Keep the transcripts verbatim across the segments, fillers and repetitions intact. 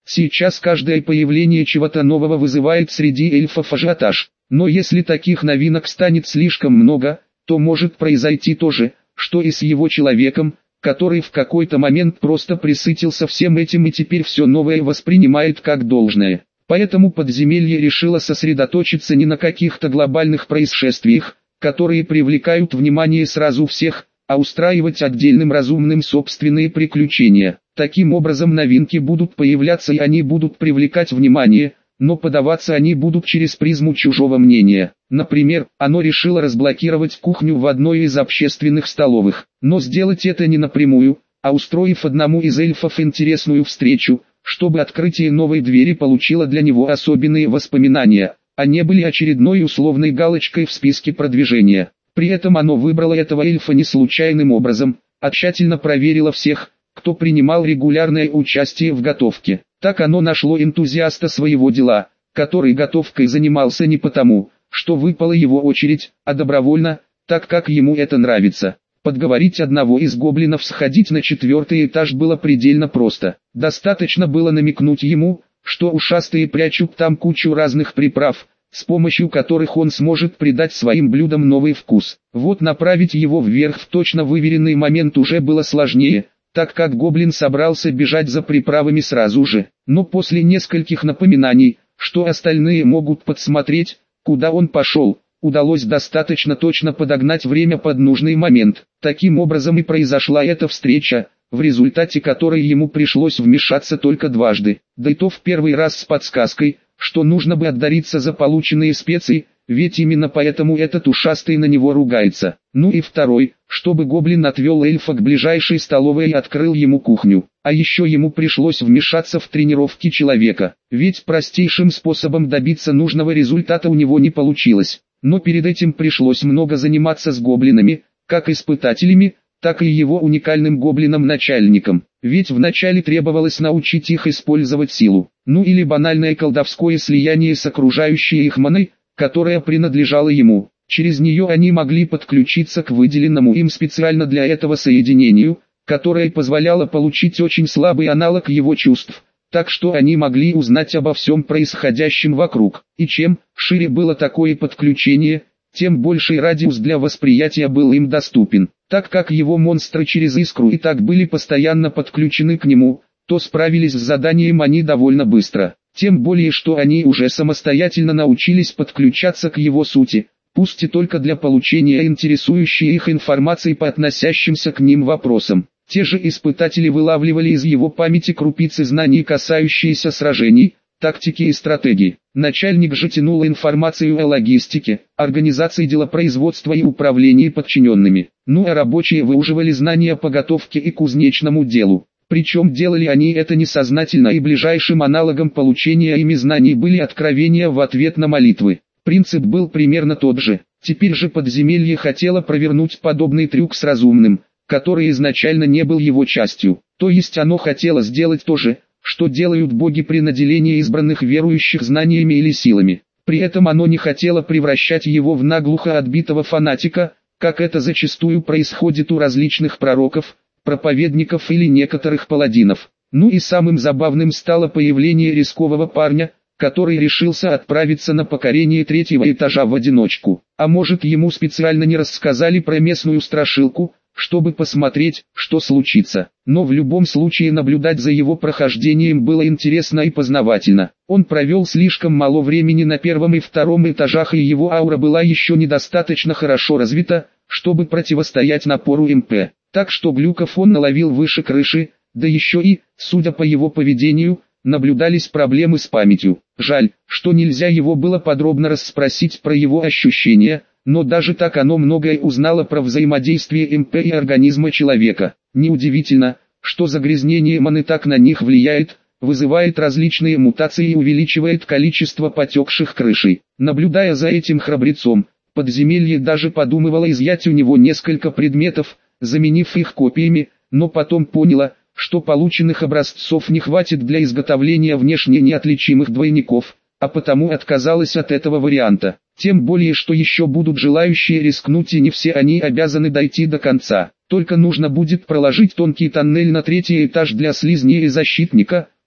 Сейчас каждое появление чего-то нового вызывает среди эльфов ажиотаж. Но если таких новинок станет слишком много, то может произойти то же, что и с его человеком, который в какой-то момент просто присытился всем этим и теперь все новое воспринимает как должное. Поэтому подземелье решило сосредоточиться не на каких-то глобальных происшествиях, которые привлекают внимание сразу всех, а устраивать отдельным разумным собственные приключения. Таким образом новинки будут появляться и они будут привлекать внимание, но подаваться они будут через призму чужого мнения. Например, оно решило разблокировать кухню в одной из общественных столовых, но сделать это не напрямую, а устроив одному из эльфов интересную встречу, чтобы открытие новой двери получило для него особенные воспоминания, а не были очередной условной галочкой в списке продвижения. При этом оно выбрало этого эльфа не случайным образом, а тщательно проверило всех, кто принимал регулярное участие в готовке. Так оно нашло энтузиаста своего дела, который готовкой занимался не потому, что выпала его очередь, а добровольно, так как ему это нравится. Подговорить одного из гоблинов сходить на четвертый этаж было предельно просто. Достаточно было намекнуть ему, что ушастые прячут там кучу разных приправ, с помощью которых он сможет придать своим блюдам новый вкус. Вот направить его вверх в точно выверенный момент уже было сложнее, так как гоблин собрался бежать за приправами сразу же. Но после нескольких напоминаний, что остальные могут подсмотреть, куда он пошел, удалось достаточно точно подогнать время под нужный момент. Таким образом и произошла эта встреча, в результате которой ему пришлось вмешаться только дважды. Да и то в первый раз с подсказкой, что нужно бы отдариться за полученные специи, ведь именно поэтому этот ушастый на него ругается. Ну и второй, чтобы гоблин отвел эльфа к ближайшей столовой и открыл ему кухню. А еще ему пришлось вмешаться в тренировки человека, ведь простейшим способом добиться нужного результата у него не получилось. Но перед этим пришлось много заниматься с гоблинами, как испытателями, так и его уникальным гоблином-начальником. Ведь вначале требовалось научить их использовать силу, ну или банальное колдовское слияние с окружающей их маной, которая принадлежала ему. Через нее они могли подключиться к выделенному им специально для этого соединению, которое позволяло получить очень слабый аналог его чувств, так что они могли узнать обо всем происходящем вокруг. И чем шире было такое подключение, тем больший радиус для восприятия был им доступен. Так как его монстры через искру и так были постоянно подключены к нему, то справились с заданием они довольно быстро. Тем более что они уже самостоятельно научились подключаться к его сути, пусть и только для получения интересующей их информации по относящимся к ним вопросам. Те же испытатели вылавливали из его памяти крупицы знаний, касающиеся сражений, тактики и стратегии. Начальник же тянул информацию о логистике, организации делопроизводства и управлении подчиненными. Ну а рабочие выуживали знания по готовке и кузнечному делу. Причем делали они это несознательно, и ближайшим аналогом получения ими знаний были откровения в ответ на молитвы. Принцип был примерно тот же. Теперь же подземелье хотело провернуть подобный трюк с разумным, который изначально не был его частью. То есть оно хотело сделать то же, что делают боги при наделении избранных верующих знаниями или силами. При этом оно не хотело превращать его в наглухо отбитого фанатика, как это зачастую происходит у различных пророков, проповедников или некоторых паладинов. Ну и самым забавным стало появление рискового парня, который решился отправиться на покорение третьего этажа в одиночку. А может, ему специально не рассказали про местную страшилку, чтобы посмотреть, что случится. Но в любом случае наблюдать за его прохождением было интересно и познавательно. Он провел слишком мало времени на первом и втором этажах, и его аура была еще недостаточно хорошо развита, чтобы противостоять напору МП. Так что глюков он наловил выше крыши, да еще и, судя по его поведению, наблюдались проблемы с памятью. Жаль, что нельзя его было подробно расспросить про его ощущения, но даже так оно многое узнало про взаимодействие МП и организма человека. Неудивительно, что загрязнение маны так на них влияет, вызывает различные мутации и увеличивает количество потекших крышей. Наблюдая за этим храбрецом, подземелье даже подумывало изъять у него несколько предметов, заменив их копиями, но потом поняло, что полученных образцов не хватит для изготовления внешне неотличимых двойников, а потому отказалась от этого варианта. Тем более, что еще будут желающие рискнуть, и не все они обязаны дойти до конца. Только нужно будет проложить тонкий тоннель на третий этаж для слизня и защитника,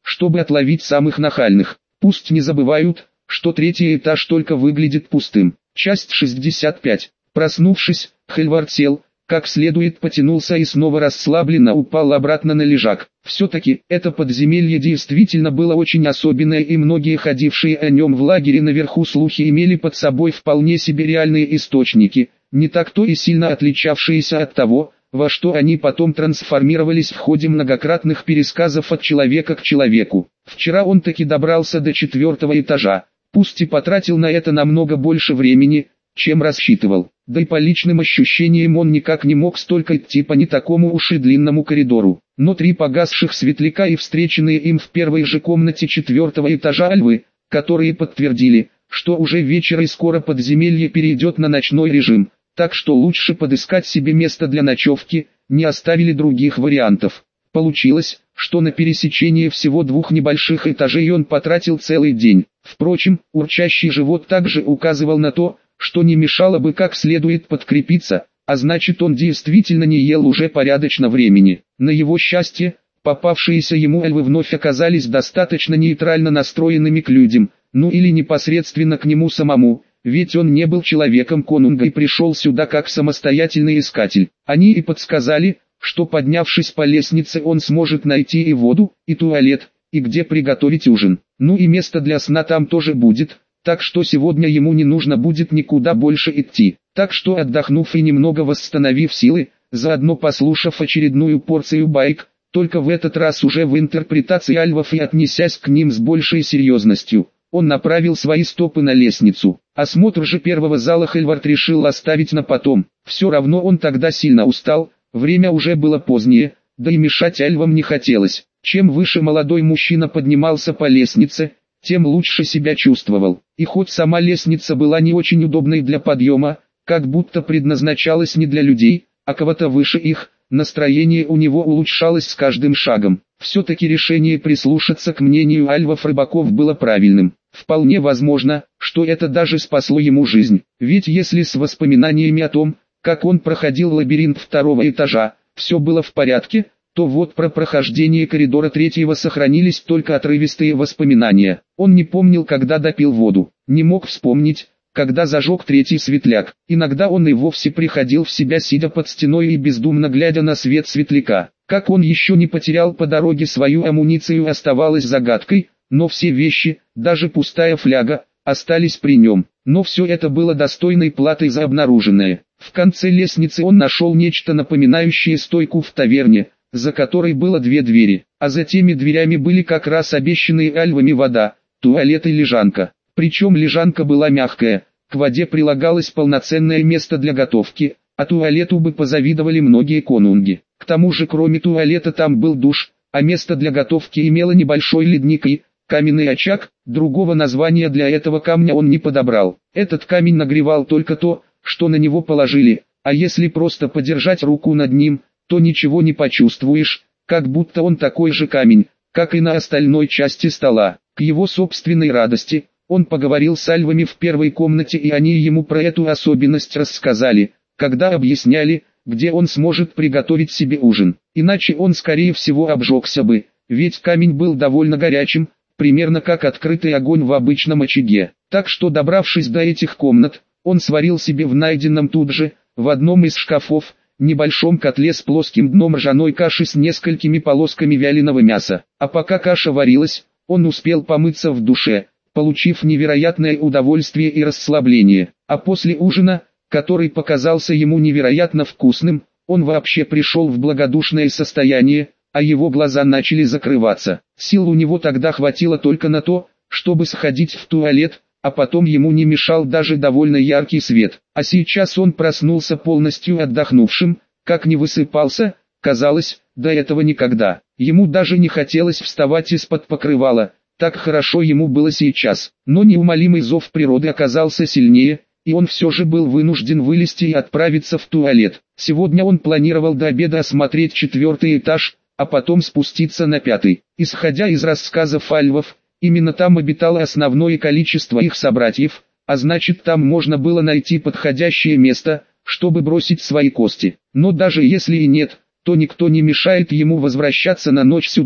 чтобы отловить самых нахальных. Пусть не забывают, что третий этаж только выглядит пустым. Часть шестьдесят пять. Проснувшись, Хельвард сел, как следует потянулся и снова расслабленно упал обратно на лежак. Все-таки, это подземелье действительно было очень особенное, и многие ходившие о нем в лагере наверху слухи имели под собой вполне себе реальные источники, не так-то и сильно отличавшиеся от того, во что они потом трансформировались в ходе многократных пересказов от человека к человеку. Вчера он таки добрался до четвертого этажа, пусть и потратил на это намного больше времени, чем рассчитывал. Да и по личным ощущениям он никак не мог столько идти по не такому уж и длинному коридору. Но три погасших светляка и встреченные им в первой же комнате четвертого этажа альвы, которые подтвердили, что уже вечер и скоро подземелье перейдет на ночной режим, так что лучше подыскать себе место для ночевки, не оставили других вариантов. Получилось, что на пересечении всего двух небольших этажей он потратил целый день. Впрочем, урчащий живот также указывал на то, что не мешало бы как следует подкрепиться, а значит, он действительно не ел уже порядочно времени. На его счастье, попавшиеся ему альвы вновь оказались достаточно нейтрально настроенными к людям, ну или непосредственно к нему самому, ведь он не был человеком конунга и пришел сюда как самостоятельный искатель. Они и подсказали, что поднявшись по лестнице он сможет найти и воду, и туалет, и где приготовить ужин. Ну и место для сна там тоже будет, так что сегодня ему не нужно будет никуда больше идти. Так что, отдохнув и немного восстановив силы, заодно послушав очередную порцию байк, только в этот раз уже в интерпретации альвов и отнесясь к ним с большей серьезностью, он направил свои стопы на лестницу. Осмотр же первого зала Хельвард решил оставить на потом. Все равно он тогда сильно устал, время уже было позднее, да и мешать альвам не хотелось. Чем выше молодой мужчина поднимался по лестнице, тем лучше себя чувствовал. И хоть сама лестница была не очень удобной для подъема, как будто предназначалась не для людей, а кого-то выше их, настроение у него улучшалось с каждым шагом. Все-таки решение прислушаться к мнению альвов-рыбаков было правильным. Вполне возможно, что это даже спасло ему жизнь. Ведь если с воспоминаниями о том, как он проходил лабиринт второго этажа, все было в порядке, то вот про прохождение коридора третьего сохранились только отрывистые воспоминания. Он не помнил, когда допил воду, не мог вспомнить, когда зажег третий светляк. Иногда он и вовсе приходил в себя, сидя под стеной и бездумно глядя на свет светляка. Как он еще не потерял по дороге свою амуницию, оставалось загадкой, но все вещи, даже пустая фляга, остались при нем. Но все это было достойной платой за обнаруженное. В конце лестницы он нашел нечто напоминающее стойку в таверне, за которой было две двери, а за теми дверями были как раз обещанные альвами вода, туалет и лежанка. Причем лежанка была мягкая, к воде прилагалось полноценное место для готовки, а туалету бы позавидовали многие конунги. К тому же кроме туалета там был душ, а место для готовки имело небольшой ледник и каменный очаг, другого названия для этого камня он не подобрал. Этот камень нагревал только то, что на него положили, а если просто подержать руку над ним, то ничего не почувствуешь, как будто он такой же камень, как и на остальной части стола. К его собственной радости, он поговорил с альвами в первой комнате, и они ему про эту особенность рассказали, когда объясняли, где он сможет приготовить себе ужин. Иначе он скорее всего обжегся бы, ведь камень был довольно горячим, примерно как открытый огонь в обычном очаге. Так что, добравшись до этих комнат, он сварил себе в найденном тут же, в одном из шкафов, небольшом котле с плоским дном ржаной каши с несколькими полосками вяленого мяса. А пока каша варилась, он успел помыться в душе, получив невероятное удовольствие и расслабление. А после ужина, который показался ему невероятно вкусным, он вообще пришел в благодушное состояние, а его глаза начали закрываться. Сил у него тогда хватило только на то, чтобы сходить в туалет, а потом ему не мешал даже довольно яркий свет. А сейчас он проснулся полностью отдохнувшим, как не высыпался, казалось, до этого никогда. Ему даже не хотелось вставать из-под покрывала, так хорошо ему было сейчас. Но неумолимый зов природы оказался сильнее, и он все же был вынужден вылезти и отправиться в туалет. Сегодня он планировал до обеда осмотреть четвертый этаж, а потом спуститься на пятый. Исходя из рассказов альвов, именно там обитало основное количество их собратьев, а значит, там можно было найти подходящее место, чтобы бросить свои кости. Но даже если и нет, то никто не мешает ему возвращаться на ночь сюда,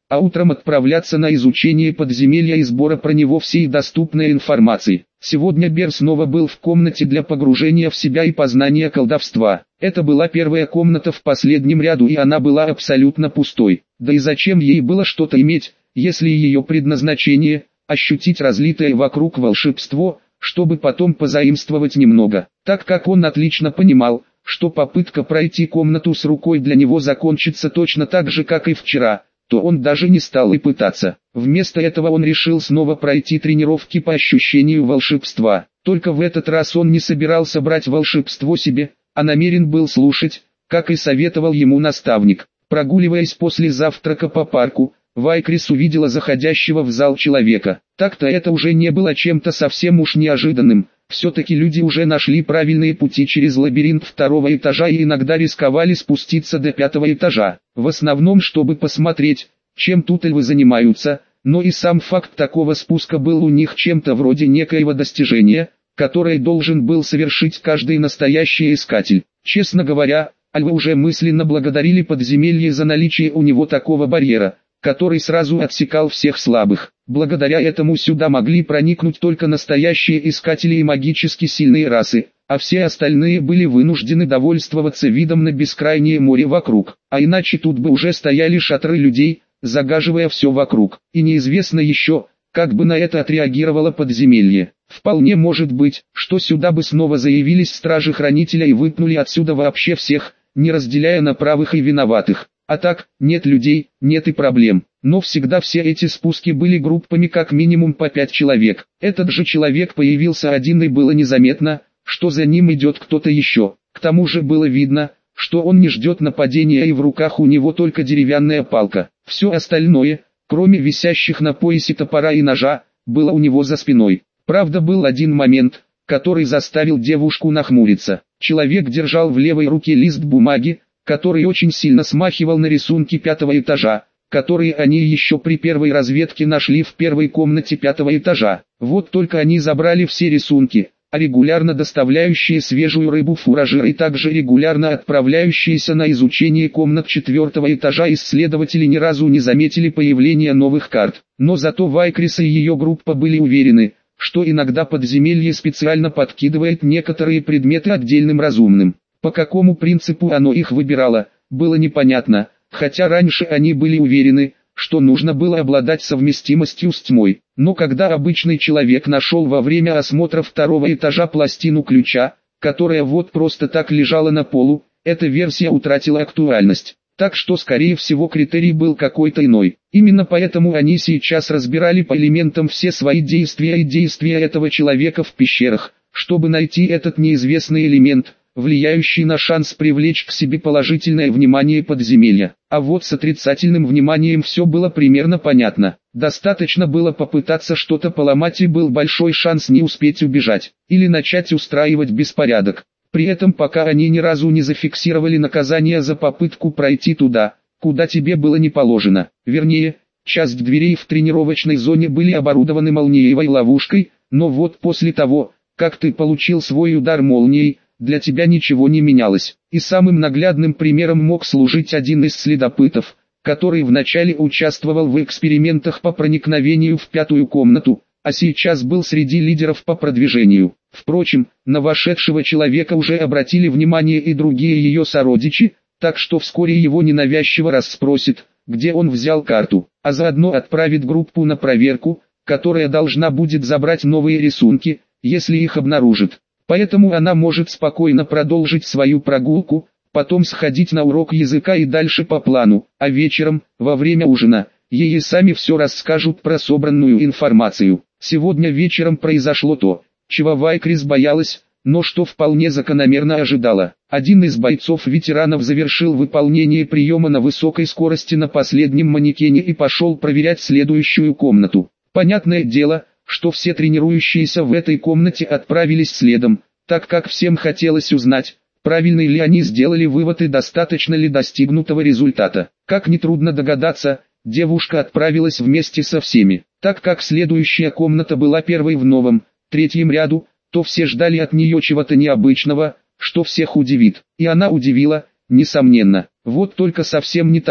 а утром отправляться на изучение подземелья и сбора про него всей доступной информации. Сегодня Бер снова был в комнате для погружения в себя и познания колдовства. Это была первая комната в последнем ряду, и она была абсолютно пустой. Да и зачем ей было что-то иметь, если ее предназначение – ощутить разлитое вокруг волшебство, чтобы потом позаимствовать немного. Так как он отлично понимал, что попытка пройти комнату с рукой для него закончится точно так же, как и вчера, то он даже не стал и пытаться. Вместо этого он решил снова пройти тренировки по ощущению волшебства. Только в этот раз он не собирался брать волшебство себе, а намерен был слушать, как и советовал ему наставник. Прогуливаясь после завтрака по парку, Вайкрис увидела заходящего в зал человека. Так-то это уже не было чем-то совсем уж неожиданным. Все-таки люди уже нашли правильные пути через лабиринт второго этажа и иногда рисковали спуститься до пятого этажа. В основном, чтобы посмотреть, чем тут эльфы занимаются, но и сам факт такого спуска был у них чем-то вроде некоего достижения, которое должен был совершить каждый настоящий искатель. Честно говоря, эльфы уже мысленно благодарили подземелье за наличие у него такого барьера, который сразу отсекал всех слабых. Благодаря этому сюда могли проникнуть только настоящие искатели и магически сильные расы, а все остальные были вынуждены довольствоваться видом на бескрайнее море вокруг. А иначе тут бы уже стояли шатры людей, загаживая все вокруг. И неизвестно еще, как бы на это отреагировало подземелье. Вполне может быть, что сюда бы снова заявились стражи-хранителя и выпнули отсюда вообще всех, не разделяя на правых и виноватых. А так, нет людей, нет и проблем. Но всегда все эти спуски были группами как минимум по пять человек. Этот же человек появился один, и было незаметно, что за ним идет кто-то еще. К тому же было видно, что он не ждет нападения, и в руках у него только деревянная палка. Все остальное, кроме висящих на поясе топора и ножа, было у него за спиной. Правда, был один момент, который заставил девушку нахмуриться. Человек держал в левой руке лист бумаги, который очень сильно смахивал на рисунки пятого этажа, которые они еще при первой разведке нашли в первой комнате пятого этажа. Вот только они забрали все рисунки, а регулярно доставляющие свежую рыбу фуражиры и также регулярно отправляющиеся на изучение комнат четвертого этажа исследователи ни разу не заметили появления новых карт. Но зато Вайкрис и ее группа были уверены, что иногда подземелье специально подкидывает некоторые предметы отдельным разумным. По какому принципу оно их выбирало, было непонятно, хотя раньше они были уверены, что нужно было обладать совместимостью с тьмой. Но когда обычный человек нашел во время осмотра второго этажа пластину ключа, которая вот просто так лежала на полу, эта версия утратила актуальность. Так что скорее всего критерий был какой-то иной. Именно поэтому они сейчас разбирали по элементам все свои действия и действия этого человека в пещерах, чтобы найти этот неизвестный элемент, влияющий на шанс привлечь к себе положительное внимание подземелья. А вот с отрицательным вниманием все было примерно понятно. Достаточно было попытаться что-то поломать, и был большой шанс не успеть убежать, или начать устраивать беспорядок. При этом пока они ни разу не зафиксировали наказание за попытку пройти туда, куда тебе было не положено. Вернее, часть дверей в тренировочной зоне были оборудованы молниевой ловушкой, но вот после того, как ты получил свой удар молнией, для тебя ничего не менялось. И самым наглядным примером мог служить один из следопытов, который вначале участвовал в экспериментах по проникновению в пятую комнату, а сейчас был среди лидеров по продвижению. Впрочем, на вошедшего человека уже обратили внимание и другие ее сородичи, так что вскоре его ненавязчиво расспросит, где он взял карту, а заодно отправит группу на проверку, которая должна будет забрать новые рисунки, если их обнаружит. Поэтому она может спокойно продолжить свою прогулку, потом сходить на урок языка и дальше по плану, а вечером, во время ужина, ей и сами все расскажут про собранную информацию. Сегодня вечером произошло то, чего Вайкрис боялась, но что вполне закономерно ожидала. Один из бойцов-ветеранов завершил выполнение приема на высокой скорости на последнем манекене и пошел проверять следующую комнату. Понятное дело, что все тренирующиеся в этой комнате отправились следом, так как всем хотелось узнать, правильно ли они сделали вывод и достаточно ли достигнутого результата. Как нетрудно догадаться, девушка отправилась вместе со всеми. Так как следующая комната была первой в новом, третьем ряду, то все ждали от нее чего-то необычного, что всех удивит. И она удивила, несомненно. Вот только совсем не так,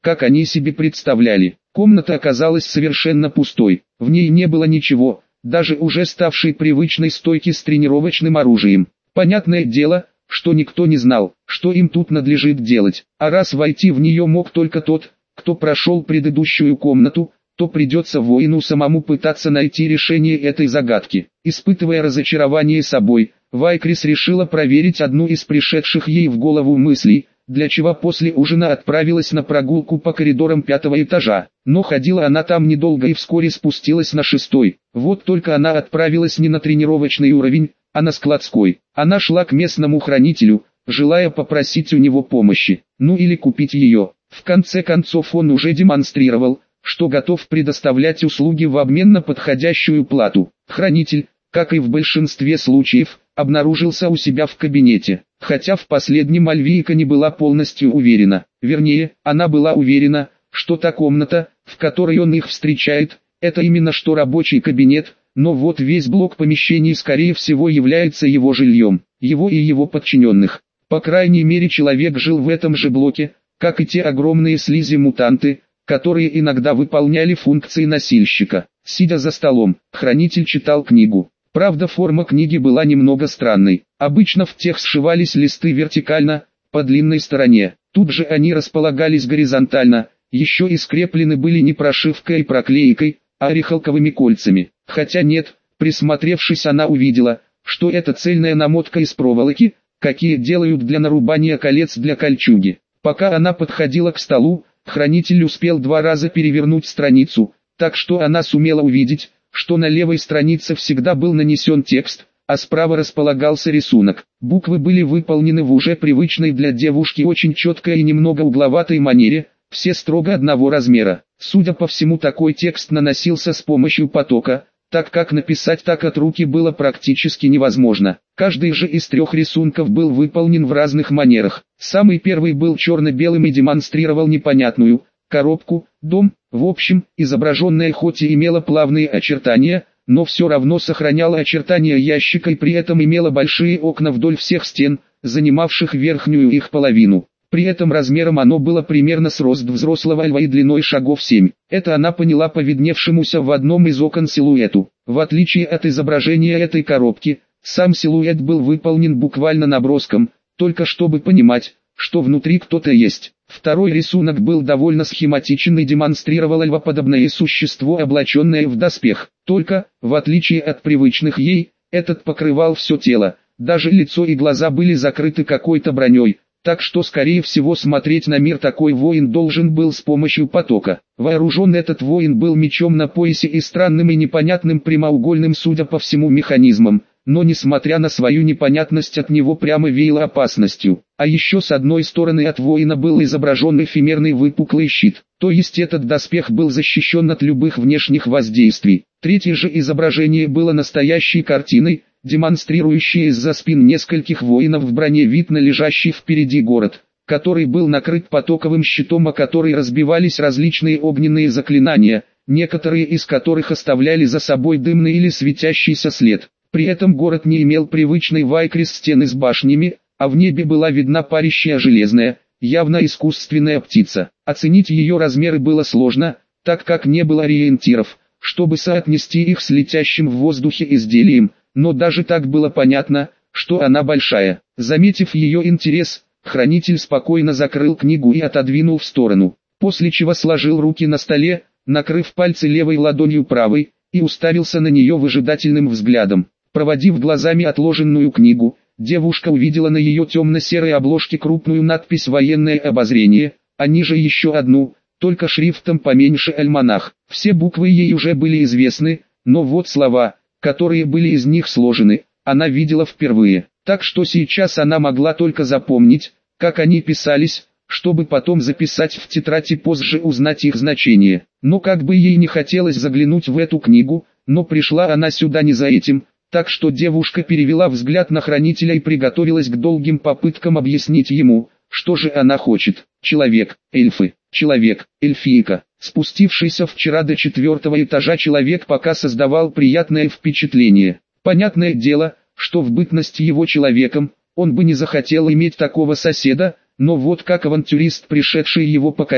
как они себе представляли. Комната оказалась совершенно пустой, в ней не было ничего, даже уже ставшей привычной стойки с тренировочным оружием. Понятное дело, что никто не знал, что им тут надлежит делать, а раз войти в нее мог только тот, кто прошел предыдущую комнату, то придется воину самому пытаться найти решение этой загадки. Испытывая разочарование собой, Вайкрис решила проверить одну из пришедших ей в голову мыслей, для чего после ужина отправилась на прогулку по коридорам пятого этажа. Но ходила она там недолго и вскоре спустилась на шестой. Вот только она отправилась не на тренировочный уровень, а на складской. Она шла к местному хранителю, желая попросить у него помощи, ну или купить ее. В конце концов он уже демонстрировал, что готов предоставлять услуги в обмен на подходящую плату. Хранитель, как и в большинстве случаев, обнаружился у себя в кабинете, хотя в последнем Альвийка не была полностью уверена. Вернее, она была уверена, что та комната, в которой он их встречает, это именно что рабочий кабинет, но вот весь блок помещений скорее всего является его жильем, его и его подчиненных. По крайней мере человек жил в этом же блоке, как и те огромные слизи-мутанты, которые иногда выполняли функции носильщика. Сидя за столом, хранитель читал книгу. Правда, форма книги была немного странной. Обычно в тех сшивались листы вертикально, по длинной стороне. Тут же они располагались горизонтально, еще и скреплены были не прошивкой и проклейкой, а орехалковыми кольцами. Хотя нет, присмотревшись, она увидела, что это цельная намотка из проволоки, какие делают для нарубания колец для кольчуги. Пока она подходила к столу, хранитель успел два раза перевернуть страницу, так что она сумела увидеть, что на левой странице всегда был нанесен текст, а справа располагался рисунок. Буквы были выполнены в уже привычной для девушки очень четкой и немного угловатой манере, все строго одного размера. Судя по всему, такой текст наносился с помощью потока, так как написать так от руки было практически невозможно. Каждый же из трех рисунков был выполнен в разных манерах. Самый первый был черно-белым и демонстрировал непонятную коробку, дом. В общем, изображенное хоть и имело плавные очертания, но все равно сохраняло очертания ящика и при этом имело большие окна вдоль всех стен, занимавших верхнюю их половину. При этом размером оно было примерно с рост взрослого льва и длиной шагов семь. Это она поняла по видневшемуся в одном из окон силуэту. В отличие от изображения этой коробки, сам силуэт был выполнен буквально наброском, только чтобы понимать, что внутри кто-то есть. Второй рисунок был довольно схематичен и демонстрировал львоподобное существо, облаченное в доспех. Только, в отличие от привычных ей, этот покрывал все тело, даже лицо и глаза были закрыты какой-то броней, так что скорее всего смотреть на мир такой воин должен был с помощью потока. Вооружен этот воин был мечом на поясе и странным и непонятным прямоугольным, судя по всему, механизмом, но несмотря на свою непонятность от него прямо веяло опасностью. А еще с одной стороны от воина был изображен эфемерный выпуклый щит, то есть этот доспех был защищен от любых внешних воздействий. Третье же изображение было настоящей картиной, демонстрирующей из-за спин нескольких воинов в броне вид на лежащий впереди город, который был накрыт потоковым щитом, о который разбивались различные огненные заклинания, некоторые из которых оставляли за собой дымный или светящийся след. При этом город не имел привычной Вайкрис стены с башнями, а в небе была видна парящая железная, явно искусственная птица. Оценить ее размеры было сложно, так как не было ориентиров, чтобы соотнести их с летящим в воздухе изделием, но даже так было понятно, что она большая. Заметив ее интерес, хранитель спокойно закрыл книгу и отодвинул в сторону, после чего сложил руки на столе, накрыв пальцы левой ладонью правой, и уставился на нее выжидательным взглядом. Проводив глазами отложенную книгу, девушка увидела на ее темно-серой обложке крупную надпись «Военное обозрение», а ниже еще одну, только шрифтом поменьше «Альманах». Все буквы ей уже были известны, но вот слова, которые были из них сложены, она видела впервые. Так что сейчас она могла только запомнить, как они писались, чтобы потом записать в тетрадь и позже узнать их значение. Но как бы ей не хотелось заглянуть в эту книгу, но пришла она сюда не за этим. Так что девушка перевела взгляд на хранителя и приготовилась к долгим попыткам объяснить ему, что же она хочет. Человек, эльфы, человек, эльфийка. Спустившийся вчера до четвертого этажа человек пока создавал приятное впечатление. Понятное дело, что в бытности его человеком, он бы не захотел иметь такого соседа, но вот как авантюрист, пришедший его покорять,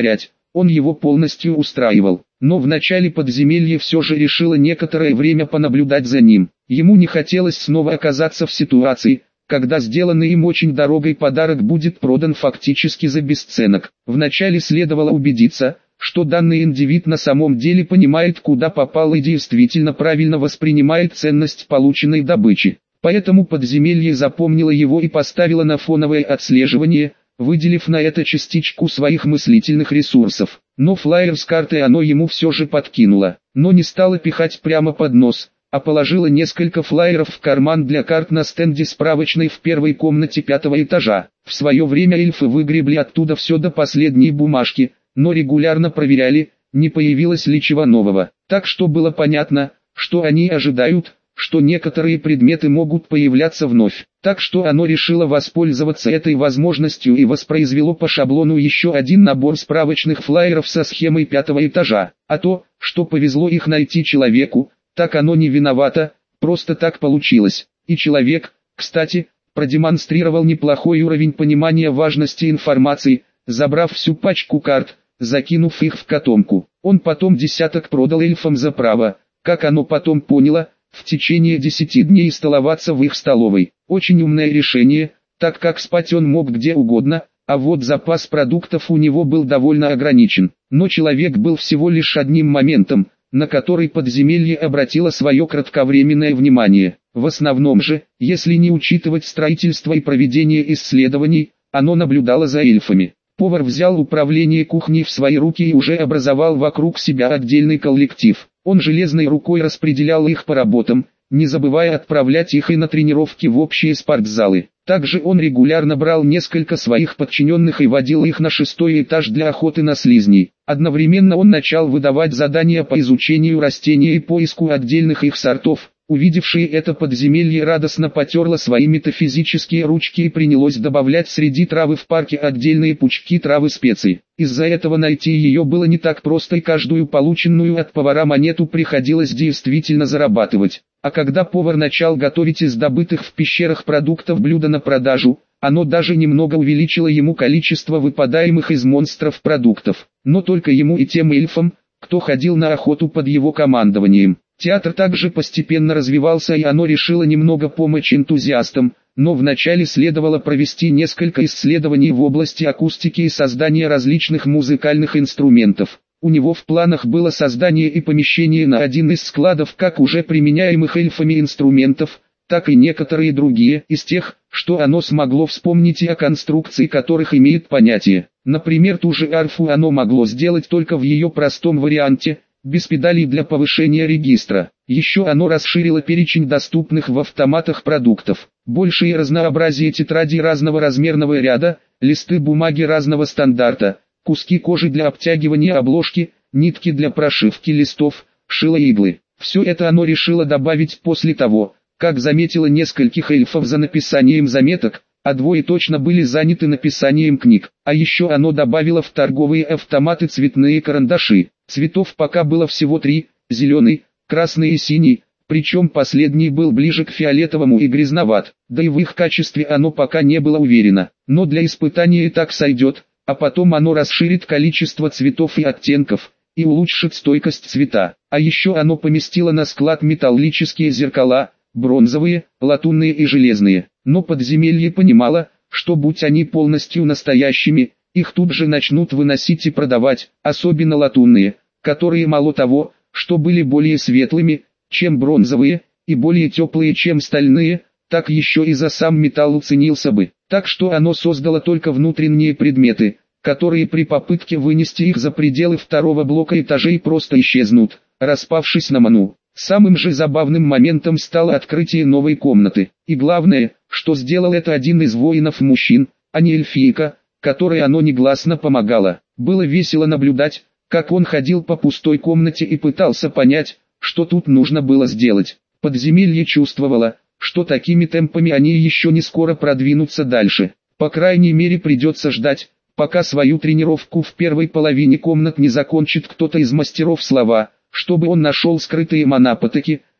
он его полностью устраивал. Но в начале подземелье все же решило некоторое время понаблюдать за ним. Ему не хотелось снова оказаться в ситуации, когда сделанный им очень дорогой подарок будет продан фактически за бесценок. Вначале следовало убедиться, что данный индивид на самом деле понимает, куда попал, и действительно правильно воспринимает ценность полученной добычи. Поэтому подземелье запомнило его и поставило на фоновое отслеживание, выделив на это частичку своих мыслительных ресурсов. Но флаер с картой оно ему все же подкинуло, но не стало пихать прямо под нос, а положила несколько флаеров в карман для карт на стенде справочной в первой комнате пятого этажа. В свое время эльфы выгребли оттуда все до последней бумажки, но регулярно проверяли, не появилось ли чего нового. Так что было понятно, что они ожидают, что некоторые предметы могут появляться вновь. Так что оно решило воспользоваться этой возможностью и воспроизвело по шаблону еще один набор справочных флаеров со схемой пятого этажа. А то, что повезло их найти человеку, так оно не виновато, просто так получилось. И человек, кстати, продемонстрировал неплохой уровень понимания важности информации, забрав всю пачку карт, закинув их в котомку. Он потом десяток продал эльфам за право, как оно потом поняло, в течение десяти дней столоваться в их столовой. Очень умное решение, так как спать он мог где угодно, а вот запас продуктов у него был довольно ограничен. Но человек был всего лишь одним моментом, на который подземелье обратило свое кратковременное внимание. В основном же, если не учитывать строительство и проведение исследований, оно наблюдало за эльфами. Повар взял управление кухней в свои руки и уже образовал вокруг себя отдельный коллектив. Он железной рукой распределял их по работам, не забывая отправлять их и на тренировки в общие спортзалы. Также он регулярно брал несколько своих подчиненных и водил их на шестой этаж для охоты на слизней. Одновременно он начал выдавать задания по изучению растений и поиску отдельных их сортов. Увидевшее это подземелье радостно потерло свои метафизические ручки и принялось добавлять среди травы в парке отдельные пучки травы специй. Из-за этого найти ее было не так просто, и каждую полученную от повара монету приходилось действительно зарабатывать. А когда повар начал готовить из добытых в пещерах продуктов блюда на продажу, оно даже немного увеличило ему количество выпадаемых из монстров продуктов. Но только ему и тем эльфам, кто ходил на охоту под его командованием. Театр также постепенно развивался, и оно решило немного помочь энтузиастам, но вначале следовало провести несколько исследований в области акустики и создания различных музыкальных инструментов. У него в планах было создание и помещение на один из складов как уже применяемых эльфами инструментов, так и некоторые другие из тех, что оно смогло вспомнить и о конструкции которых имеет понятие. Например, ту же арфу оно могло сделать только в ее простом варианте, без педалей для повышения регистра. Еще оно расширило перечень доступных в автоматах продуктов. Большее разнообразие тетрадей разного размерного ряда, листы бумаги разного стандарта, куски кожи для обтягивания обложки, нитки для прошивки листов, шило и иглы. Все это оно решило добавить после того, как заметило нескольких эльфов за написанием заметок, а двое точно были заняты написанием книг. А еще оно добавило в торговые автоматы цветные карандаши. Цветов пока было всего три: зеленый, красный и синий, причем последний был ближе к фиолетовому и грязноват, да и в их качестве оно пока не было уверено. Но для испытания и так сойдет, а потом оно расширит количество цветов и оттенков, и улучшит стойкость цвета. А еще оно поместило на склад металлические зеркала, бронзовые, латунные и железные. Но подземелье понимало, что будь они полностью настоящими, их тут же начнут выносить и продавать, особенно латунные, которые мало того, что были более светлыми, чем бронзовые, и более теплые, чем стальные, так еще и за сам металл уценился бы. Так что оно создало только внутренние предметы, которые при попытке вынести их за пределы второго блока этажей просто исчезнут, распавшись на ману. Самым же забавным моментом стало открытие новой комнаты. И главное, что сделал это один из воинов-мужчин, а не эльфийка, которой оно негласно помогало. Было весело наблюдать, как он ходил по пустой комнате и пытался понять, что тут нужно было сделать. Подземелье чувствовало, что такими темпами они еще не скоро продвинутся дальше. По крайней мере придется ждать, пока свою тренировку в первой половине комнат не закончит кто-то из мастеров слова, чтобы он нашел скрытые монапотеки,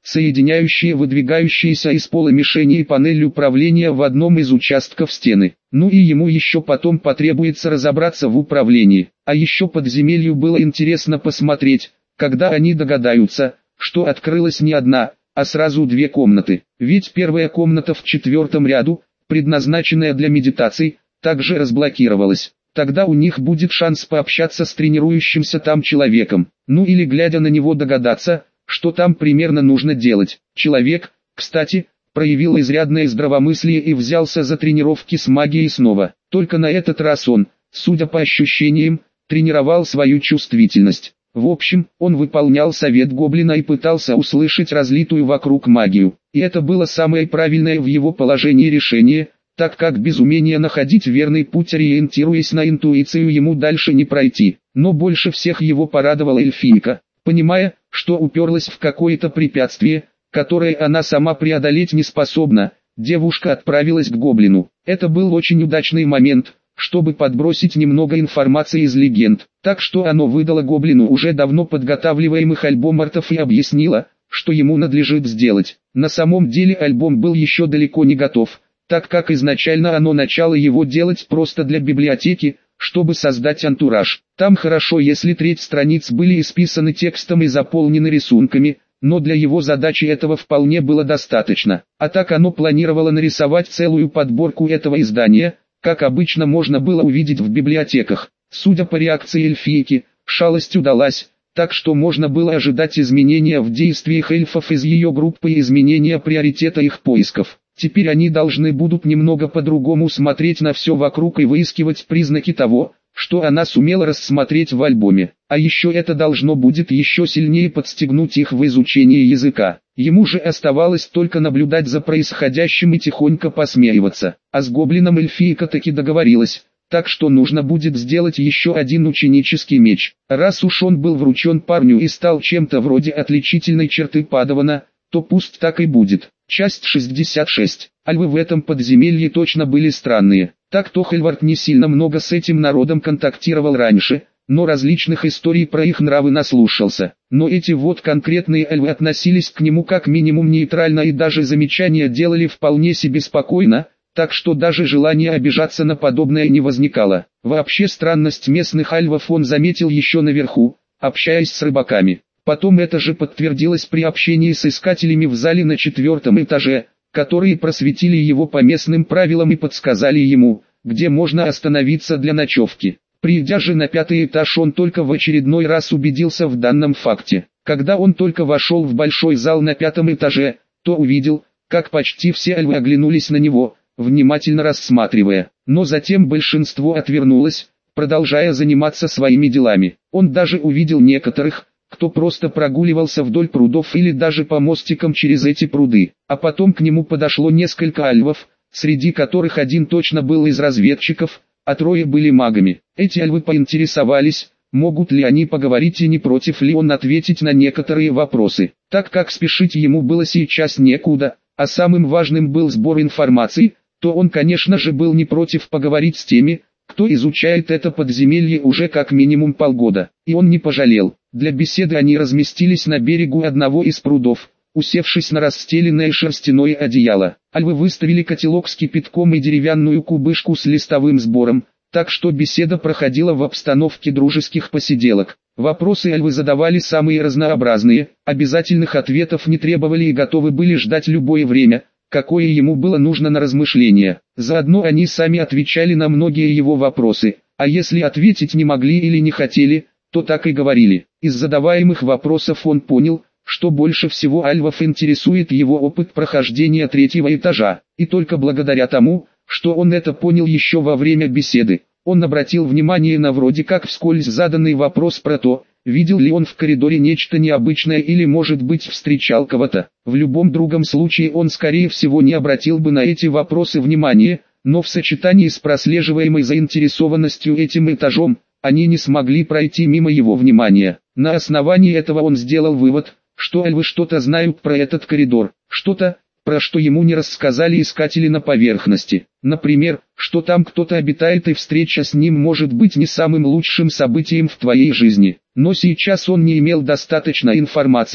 соединяющие выдвигающиеся из пола мишени и панель управления в одном из участков стены. Ну и ему еще потом потребуется разобраться в управлении. А еще подземелью было интересно посмотреть, когда они догадаются, что открылась не одна, а сразу две комнаты. Ведь первая комната в четвертом ряду, предназначенная для медитаций, также разблокировалась. Тогда у них будет шанс пообщаться с тренирующимся там человеком. Ну или глядя на него догадаться, что там примерно нужно делать. Человек, кстати, проявил изрядное здравомыслие и взялся за тренировки с магией снова. Только на этот раз он, судя по ощущениям, тренировал свою чувствительность. В общем, он выполнял совет гоблина и пытался услышать разлитую вокруг магию. И это было самое правильное в его положении решение, так как без умения находить верный путь, ориентируясь на интуицию, ему дальше не пройти. Но больше всех его порадовала эльфийка. Понимая, что уперлась в какое-то препятствие, которое она сама преодолеть не способна, девушка отправилась к гоблину. Это был очень удачный момент, чтобы подбросить немного информации из легенд. Так что оно выдало гоблину уже давно подготавливаемых альбом-артов и объяснило, что ему надлежит сделать. На самом деле альбом был еще далеко не готов, так как изначально оно начало его делать просто для библиотеки, чтобы создать антураж. Там хорошо, если треть страниц были исписаны текстом и заполнены рисунками, но для его задачи этого вполне было достаточно. А так оно планировало нарисовать целую подборку этого издания, как обычно можно было увидеть в библиотеках. Судя по реакции эльфийки, шалость удалась, так что можно было ожидать изменения в действиях эльфов из ее группы и изменения приоритета их поисков. Теперь они должны будут немного по-другому смотреть на все вокруг и выискивать признаки того, что она сумела рассмотреть в альбоме. А еще это должно будет еще сильнее подстегнуть их в изучении языка. Ему же оставалось только наблюдать за происходящим и тихонько посмеиваться. А с гоблином эльфийка таки договорилась, так что нужно будет сделать еще один ученический меч. Раз уж он был вручен парню и стал чем-то вроде отличительной черты падавана, то пусть так и будет. Часть шестьдесят шесть. Альвы в этом подземелье точно были странные. Так-то Хельвард не сильно много с этим народом контактировал раньше, но различных историй про их нравы наслушался. Но эти вот конкретные альвы относились к нему как минимум нейтрально и даже замечания делали вполне себе спокойно, так что даже желания обижаться на подобное не возникало. Вообще странность местных альвов он заметил еще наверху, общаясь с рыбаками. Потом это же подтвердилось при общении с искателями в зале на четвертом этаже, которые просветили его по местным правилам и подсказали ему, где можно остановиться для ночевки. Придя же на пятый этаж, он только в очередной раз убедился в данном факте. Когда он только вошел в большой зал на пятом этаже, то увидел, как почти все альвы оглянулись на него, внимательно рассматривая. Но затем большинство отвернулось, продолжая заниматься своими делами. Он даже увидел некоторых, кто просто прогуливался вдоль прудов или даже по мостикам через эти пруды. А потом к нему подошло несколько альвов, среди которых один точно был из разведчиков, а трое были магами. Эти альвы поинтересовались, могут ли они поговорить и не против ли он ответить на некоторые вопросы. Так как спешить ему было сейчас некуда, а самым важным был сбор информации, то он, конечно же, был не против поговорить с теми, кто изучает это подземелье уже как минимум полгода. И он не пожалел. Для беседы они разместились на берегу одного из прудов, усевшись на расстеленное шерстяное одеяло. Альвы выставили котелок с кипятком и деревянную кубышку с листовым сбором, так что беседа проходила в обстановке дружеских посиделок. Вопросы альвы задавали самые разнообразные, обязательных ответов не требовали и готовы были ждать любое время, какое ему было нужно на размышления. Заодно они сами отвечали на многие его вопросы, а если ответить не могли или не хотели, то так и говорили. Из задаваемых вопросов он понял, что больше всего альвов интересует его опыт прохождения третьего этажа, и только благодаря тому, что он это понял еще во время беседы, он обратил внимание на вроде как вскользь заданный вопрос про то, видел ли он в коридоре нечто необычное или может быть встречал кого-то. В любом другом случае он скорее всего не обратил бы на эти вопросы внимания, но в сочетании с прослеживаемой заинтересованностью этим этажом, они не смогли пройти мимо его внимания. На основании этого он сделал вывод, что альвы что-то знают про этот коридор, что-то, про что ему не рассказали искатели на поверхности. Например, что там кто-то обитает и встреча с ним может быть не самым лучшим событием в твоей жизни. Но сейчас он не имел достаточно информации,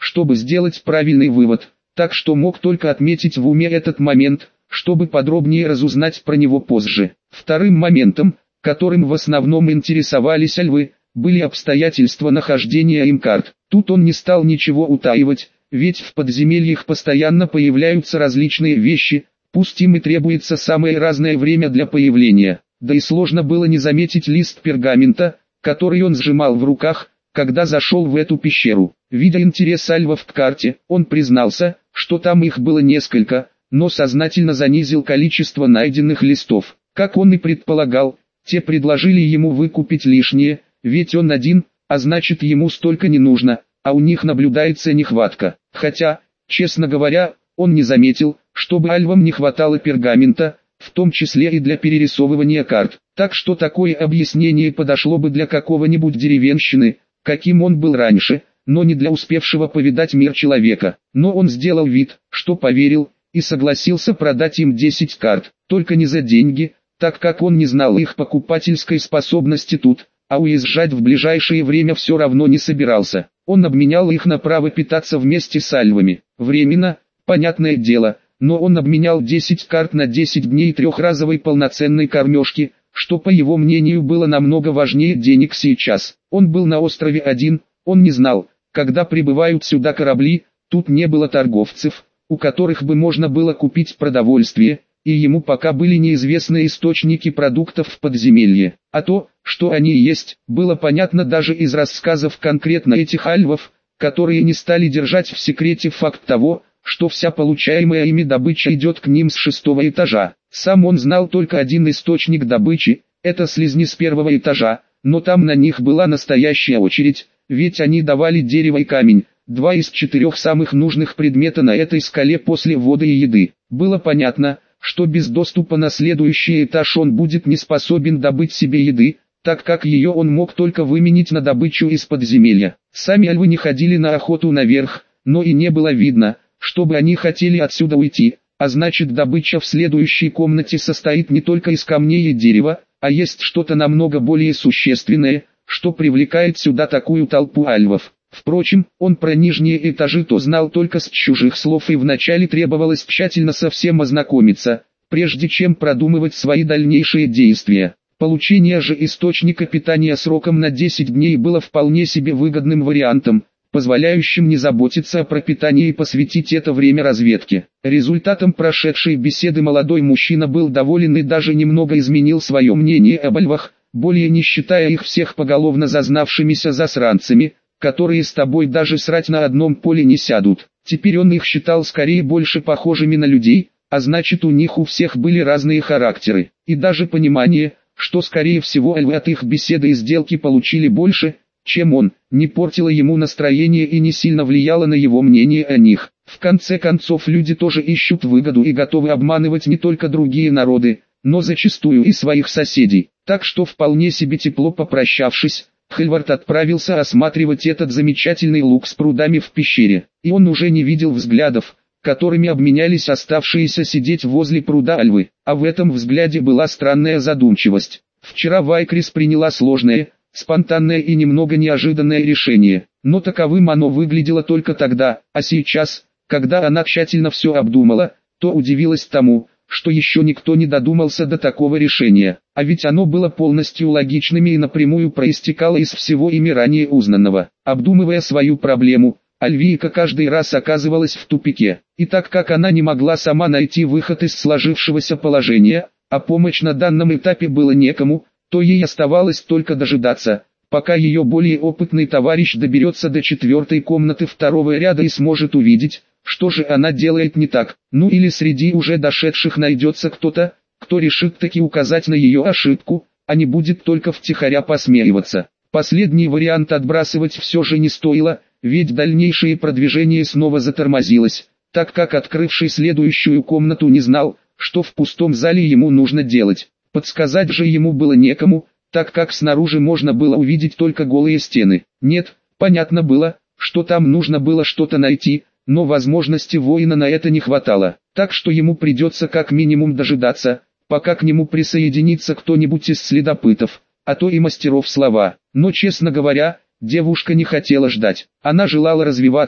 чтобы сделать правильный вывод, так что мог только отметить в уме этот момент, чтобы подробнее разузнать про него позже. Вторым моментом, которым в основном интересовались львы, были обстоятельства нахождения им карт. Тут он не стал ничего утаивать, ведь в подземельях постоянно появляются различные вещи, пусть им и требуется самое разное время для появления. Да и сложно было не заметить лист пергамента, который он сжимал в руках, когда зашел в эту пещеру. Видя интерес альвов к карте, он признался, что там их было несколько, но сознательно занизил количество найденных листов. Как он и предполагал, те предложили ему выкупить лишнее, ведь он один, а значит ему столько не нужно, а у них наблюдается нехватка. Хотя, честно говоря, он не заметил, чтобы альвам не хватало пергамента, в том числе и для перерисовывания карт. Так что такое объяснение подошло бы для какого-нибудь деревенщины, каким он был раньше, но не для успевшего повидать мир человека. Но он сделал вид, что поверил, и согласился продать им десять карт, только не за деньги, так как он не знал их покупательской способности тут, а уезжать в ближайшее время все равно не собирался. Он обменял их на право питаться вместе с альвами. Временно, понятное дело, но он обменял десять карт на десять дней трехразовой полноценной кормежки, что по его мнению было намного важнее денег сейчас. Он был на острове один, он не знал, когда прибывают сюда корабли, тут не было торговцев, у которых бы можно было купить продовольствие, и ему пока были неизвестны источники продуктов в подземелье. А то, что они есть, было понятно даже из рассказов конкретно этих альвов, которые не стали держать в секрете факт того, что вся получаемая ими добыча идет к ним с шестого этажа. Сам он знал только один источник добычи, это слизни с первого этажа, но там на них была настоящая очередь, ведь они давали дерево и камень, два из четырех самых нужных предмета на этой скале после воды и еды. Было понятно, что без доступа на следующий этаж он будет не способен добыть себе еды, так как ее он мог только выменить на добычу из подземелья. Сами альвы не ходили на охоту наверх, но и не было видно, чтобы они хотели отсюда уйти, а значит добыча в следующей комнате состоит не только из камней и дерева, а есть что-то намного более существенное, что привлекает сюда такую толпу альвов. Впрочем, он про нижние этажи то знал только с чужих слов, и вначале требовалось тщательно со всем ознакомиться, прежде чем продумывать свои дальнейшие действия. Получение же источника питания сроком на десять дней было вполне себе выгодным вариантом, позволяющим не заботиться о пропитании и посвятить это время разведке. Результатом прошедшей беседы молодой мужчина был доволен и даже немного изменил свое мнение об альвах, более не считая их всех поголовно зазнавшимися засранцами, которые с тобой даже срать на одном поле не сядут. Теперь он их считал скорее больше похожими на людей, а значит у них у всех были разные характеры, и даже понимание, что скорее всего альвы от их беседы и сделки получили больше, чем он, не портило ему настроение и не сильно влияло на его мнение о них. В конце концов люди тоже ищут выгоду и готовы обманывать не только другие народы, но зачастую и своих соседей. Так что вполне себе тепло попрощавшись, Хельвард отправился осматривать этот замечательный луг с прудами в пещере, и он уже не видел взглядов, которыми обменялись оставшиеся сидеть возле пруда альвы, а в этом взгляде была странная задумчивость. Вчера Вайкрис приняла сложное, спонтанное и немного неожиданное решение, но таковым оно выглядело только тогда, а сейчас, когда она тщательно все обдумала, то удивилась тому, что еще никто не додумался до такого решения, а ведь оно было полностью логичным и напрямую проистекало из всего ими ранее узнанного. Обдумывая свою проблему, Альвийка каждый раз оказывалась в тупике, и так как она не могла сама найти выход из сложившегося положения, а помощь на данном этапе было некому, то ей оставалось только дожидаться, пока ее более опытный товарищ доберется до четвертой комнаты второго ряда и сможет увидеть, что же она делает не так. Ну или среди уже дошедших найдется кто-то, кто решит таки указать на ее ошибку, а не будет только втихаря посмеиваться. Последний вариант отбрасывать все же не стоило, ведь дальнейшее продвижение снова затормозилось, так как открывший следующую комнату не знал, что в пустом зале ему нужно делать. Подсказать же ему было некому, так как снаружи можно было увидеть только голые стены. Нет, понятно было, что там нужно было что-то найти, но возможности воина на это не хватало, так что ему придется как минимум дожидаться, пока к нему присоединится кто-нибудь из следопытов, а то и мастеров слова. Но честно говоря, девушка не хотела ждать, она желала развиваться,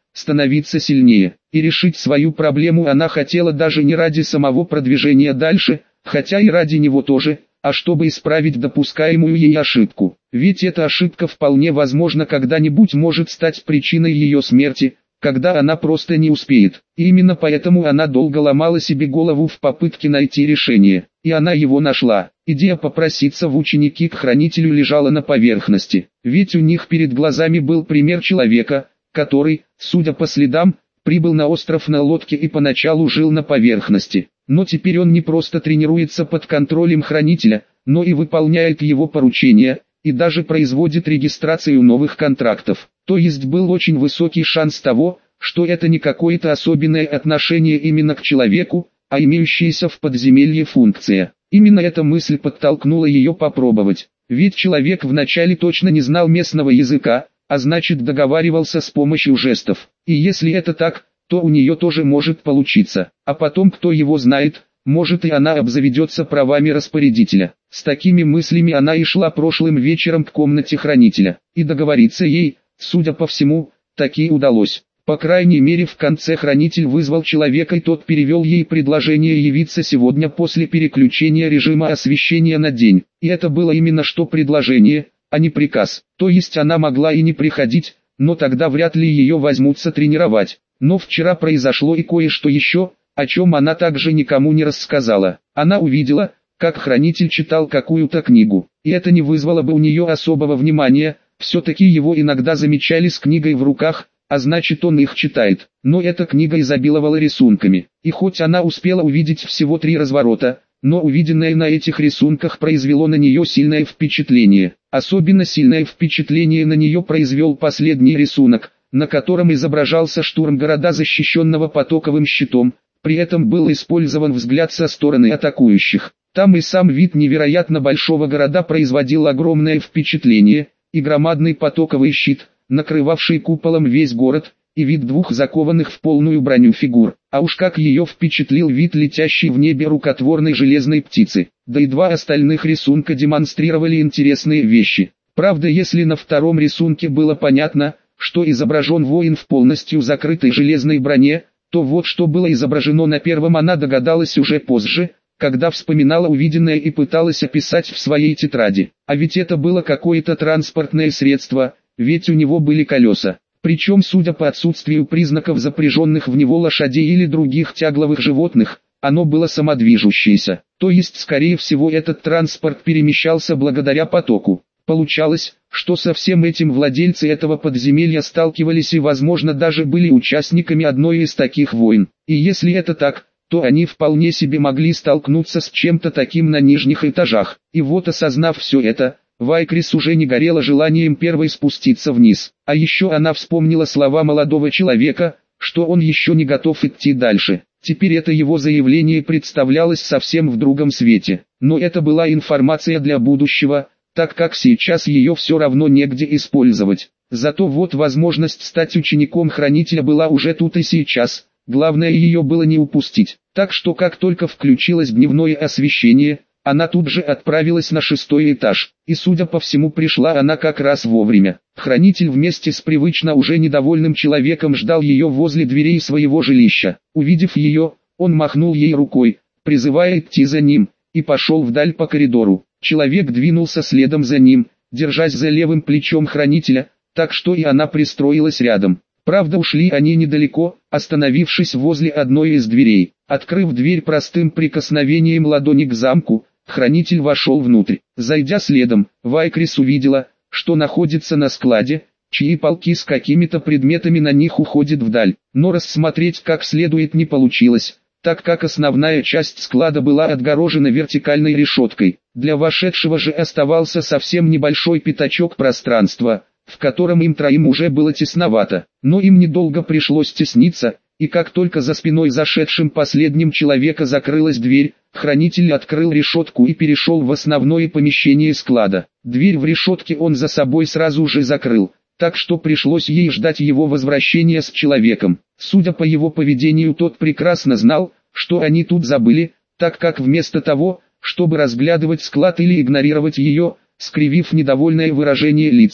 становиться сильнее. И решить свою проблему она хотела даже не ради самого продвижения дальше, хотя и ради него тоже, а чтобы исправить допускаемую ей ошибку. Ведь эта ошибка вполне возможно когда-нибудь может стать причиной ее смерти, когда она просто не успеет. И именно поэтому она долго ломала себе голову в попытке найти решение. И она его нашла. Идея попроситься в ученики к хранителю лежала на поверхности. Ведь у них перед глазами был пример человека, который, судя по следам, прибыл на остров на лодке и поначалу жил на поверхности. Но теперь он не просто тренируется под контролем хранителя, но и выполняет его поручения, и даже производит регистрацию новых контрактов. То есть был очень высокий шанс того, что это не какое-то особенное отношение именно к человеку, а имеющаяся в подземелье функция. Именно эта мысль подтолкнула ее попробовать. Ведь человек вначале точно не знал местного языка, а значит договаривался с помощью жестов. И если это так, то у нее тоже может получиться. А потом кто его знает, может и она обзаведется правами распорядителя. С такими мыслями она и шла прошлым вечером к комнате хранителя. И договориться ей, судя по всему, таки удалось. По крайней мере в конце хранитель вызвал человека и тот перевел ей предложение явиться сегодня после переключения режима освещения на день. И это было именно что предложение, а не приказ. То есть она могла и не приходить, но тогда вряд ли ее возьмутся тренировать. Но вчера произошло и кое-что еще, о чем она также никому не рассказала. Она увидела, как хранитель читал какую-то книгу. И это не вызвало бы у нее особого внимания, все-таки его иногда замечали с книгой в руках, а значит он их читает. Но эта книга изобиловала рисунками. И хоть она успела увидеть всего три разворота, но увиденное на этих рисунках произвело на нее сильное впечатление. Особенно сильное впечатление на нее произвел последний рисунок, на котором изображался штурм города, защищенного потоковым щитом, при этом был использован взгляд со стороны атакующих. Там и сам вид невероятно большого города производил огромное впечатление, и громадный потоковый щит, накрывавший куполом весь город, и вид двух закованных в полную броню фигур. А уж как ее впечатлил вид летящей в небе рукотворной железной птицы. Да и два остальных рисунка демонстрировали интересные вещи. Правда, если на втором рисунке было понятно, что изображен воин в полностью закрытой железной броне, то вот что было изображено на первом она догадалась уже позже, когда вспоминала увиденное и пыталась описать в своей тетради. А ведь это было какое-то транспортное средство, ведь у него были колеса. Причем, судя по отсутствию признаков запряженных в него лошадей или других тягловых животных, оно было самодвижущееся. То есть, скорее всего, этот транспорт перемещался благодаря потоку. Получалось, что со всем этим владельцы этого подземелья сталкивались и, возможно, даже были участниками одной из таких войн. И если это так, то они вполне себе могли столкнуться с чем-то таким на нижних этажах. И вот, осознав все это, Вайкрис уже не горела желанием первой спуститься вниз. А еще она вспомнила слова молодого человека, что он еще не готов идти дальше. Теперь это его заявление представлялось совсем в другом свете. Но это была информация для будущего, так как сейчас ее все равно негде использовать. Зато вот возможность стать учеником хранителя была уже тут и сейчас. Главное ее было не упустить. Так что как только включилось дневное освещение, она тут же отправилась на шестой этаж, и судя по всему пришла она как раз вовремя. Хранитель вместе с привычно уже недовольным человеком ждал ее возле дверей своего жилища. Увидев ее, он махнул ей рукой, призывая идти за ним, и пошел вдаль по коридору. Человек двинулся следом за ним, держась за левым плечом хранителя, так что и она пристроилась рядом. Правда, ушли они недалеко, остановившись возле одной из дверей. Открыв дверь простым прикосновением ладони к замку, хранитель вошел внутрь. Зайдя следом, Вайкрис увидела, что находится на складе, чьи полки с какими-то предметами на них уходят вдаль. Но рассмотреть как следует не получилось, так как основная часть склада была отгорожена вертикальной решеткой. Для вошедшего же оставался совсем небольшой пятачок пространства, в котором им троим уже было тесновато. Но им недолго пришлось тесниться, и как только за спиной зашедшим последним человека закрылась дверь, хранитель открыл решетку и перешел в основное помещение склада. Дверь в решетке он за собой сразу же закрыл, так что пришлось ей ждать его возвращения с человеком. Судя по его поведению, тот прекрасно знал, что они тут забыли, так как вместо того, чтобы разглядывать склад или игнорировать ее, скривив недовольное выражение лица,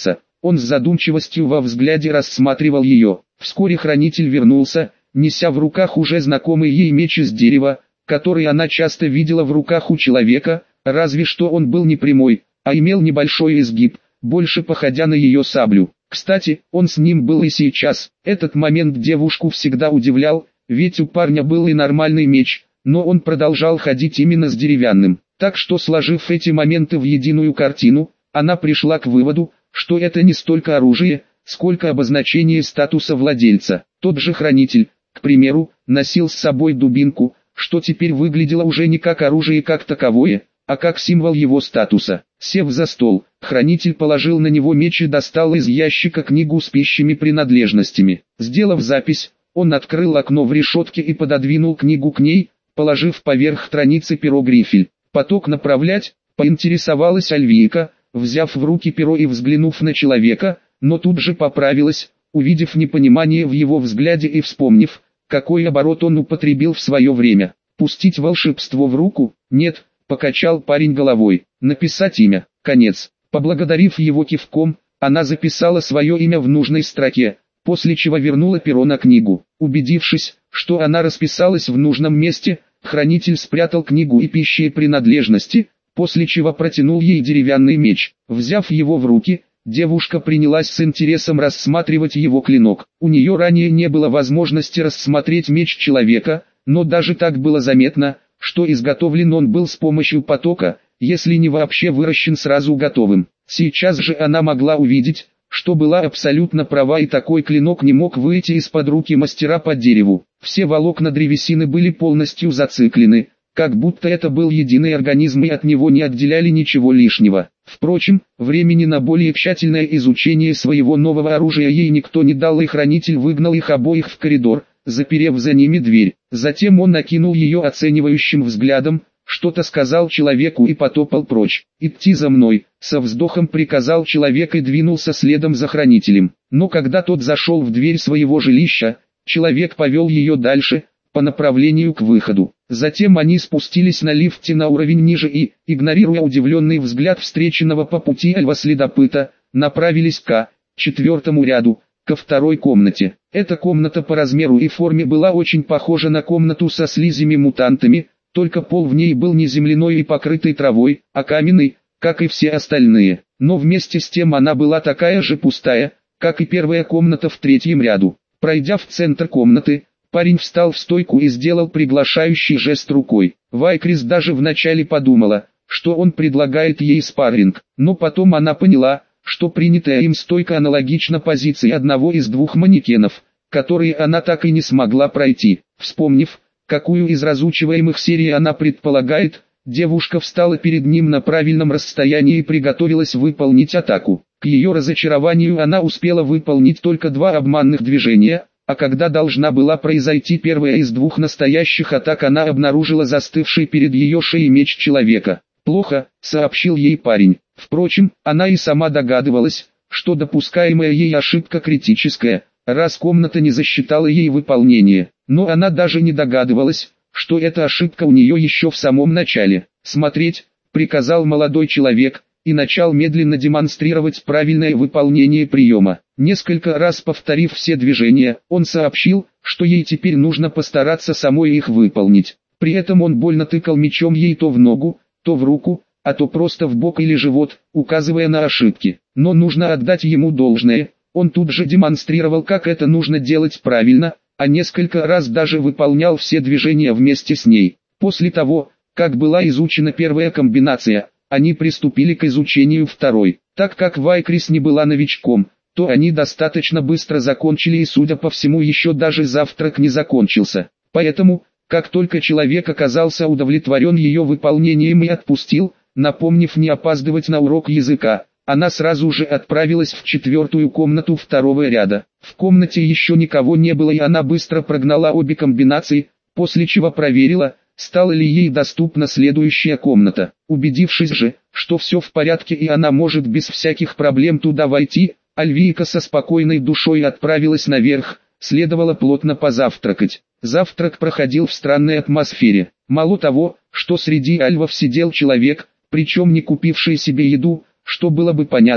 Он с задумчивостью во взгляде рассматривал ее. Вскоре хранитель вернулся, неся в руках уже знакомый ей меч из дерева, который она часто видела в руках у человека, разве что он был не прямой, а имел небольшой изгиб, больше походя на ее саблю. Кстати, он с ним был и сейчас. Этот момент девушку всегда удивлял, ведь у парня был и нормальный меч, но он продолжал ходить именно с деревянным. Так что, сложив эти моменты в единую картину, она пришла к выводу, что это не столько оружие, сколько обозначение статуса владельца. Тот же хранитель, к примеру, носил с собой дубинку, что теперь выглядело уже не как оружие как таковое, а как символ его статуса. Сев за стол, хранитель положил на него меч и достал из ящика книгу с пищими принадлежностями. Сделав запись, он открыл окно в решетке и пододвинул книгу к ней, положив поверх страницы перо-грифель. «Поток направлять?» — поинтересовалась Альвийка, взяв в руки перо и взглянув на человека, но тут же поправилась, увидев непонимание в его взгляде и вспомнив, какой оборот он употребил в свое время. «Пустить волшебство в руку?» «Нет», — покачал парень головой. «Написать имя?» Конец. Поблагодарив его кивком, она записала свое имя в нужной строке, после чего вернула перо на книгу. Убедившись, что она расписалась в нужном месте, хранитель спрятал книгу и пищи принадлежности, после чего протянул ей деревянный меч. Взяв его в руки, девушка принялась с интересом рассматривать его клинок. У нее ранее не было возможности рассмотреть меч человека, но даже так было заметно, что изготовлен он был с помощью потока, если не вообще выращен сразу готовым. Сейчас же она могла увидеть, что была абсолютно права, и такой клинок не мог выйти из-под руки мастера по дереву. Все волокна древесины были полностью зациклены, как будто это был единый организм и от него не отделяли ничего лишнего. Впрочем, времени на более тщательное изучение своего нового оружия ей никто не дал, и хранитель выгнал их обоих в коридор, заперев за ними дверь. Затем он накинул ее оценивающим взглядом, что-то сказал человеку и потопал прочь. «Идти за мной», — со вздохом приказал человек и двинулся следом за хранителем. Но когда тот зашел в дверь своего жилища, человек повел ее дальше, по направлению к выходу. Затем они спустились на лифте на уровень ниже и, игнорируя удивленный взгляд встреченного по пути льва-следопыта, направились к четвертому ряду, ко второй комнате. Эта комната по размеру и форме была очень похожа на комнату со слизями-мутантами, только пол в ней был не земляной и покрытый травой, а каменный, как и все остальные. Но вместе с тем она была такая же пустая, как и первая комната в третьем ряду. Пройдя в центр комнаты, парень встал в стойку и сделал приглашающий жест рукой. Вайкрис даже вначале подумала, что он предлагает ей спарринг, но потом она поняла, что принятая им стойка аналогична позиции одного из двух манекенов, которые она так и не смогла пройти. Вспомнив, какую из разучиваемых серий она предполагает, девушка встала перед ним на правильном расстоянии и приготовилась выполнить атаку. К ее разочарованию она успела выполнить только два обманных движения, а когда должна была произойти первая из двух настоящих атак, она обнаружила застывший перед ее шеей меч человека. «Плохо», — сообщил ей парень. Впрочем, она и сама догадывалась, что допускаемая ей ошибка критическая, раз комната не засчитала ей выполнение. Но она даже не догадывалась, что эта ошибка у нее еще в самом начале. «Смотреть», — приказал молодой человек, и начал медленно демонстрировать правильное выполнение приема. Несколько раз повторив все движения, он сообщил, что ей теперь нужно постараться самой их выполнить. При этом он больно тыкал мечом ей то в ногу, то в руку, а то просто в бок или живот, указывая на ошибки. Но нужно отдать ему должное, он тут же демонстрировал, как это нужно делать правильно, а несколько раз даже выполнял все движения вместе с ней. После того, как была изучена первая комбинация, они приступили к изучению второй. Так как Вайкрис не была новичком, то они достаточно быстро закончили, и, судя по всему, еще даже завтрак не закончился. Поэтому, как только человек оказался удовлетворен ее выполнением и отпустил, напомнив не опаздывать на урок языка, она сразу же отправилась в четвертую комнату второго ряда. В комнате еще никого не было, и она быстро прогнала обе комбинации, после чего проверила, стала ли ей доступна следующая комната. Убедившись же, что все в порядке и она может без всяких проблем туда войти, Альвийка со спокойной душой отправилась наверх, следовало плотно позавтракать. Завтрак проходил в странной атмосфере. Мало того, что среди альвов сидел человек, причем не купивший себе еду, что было бы понятно,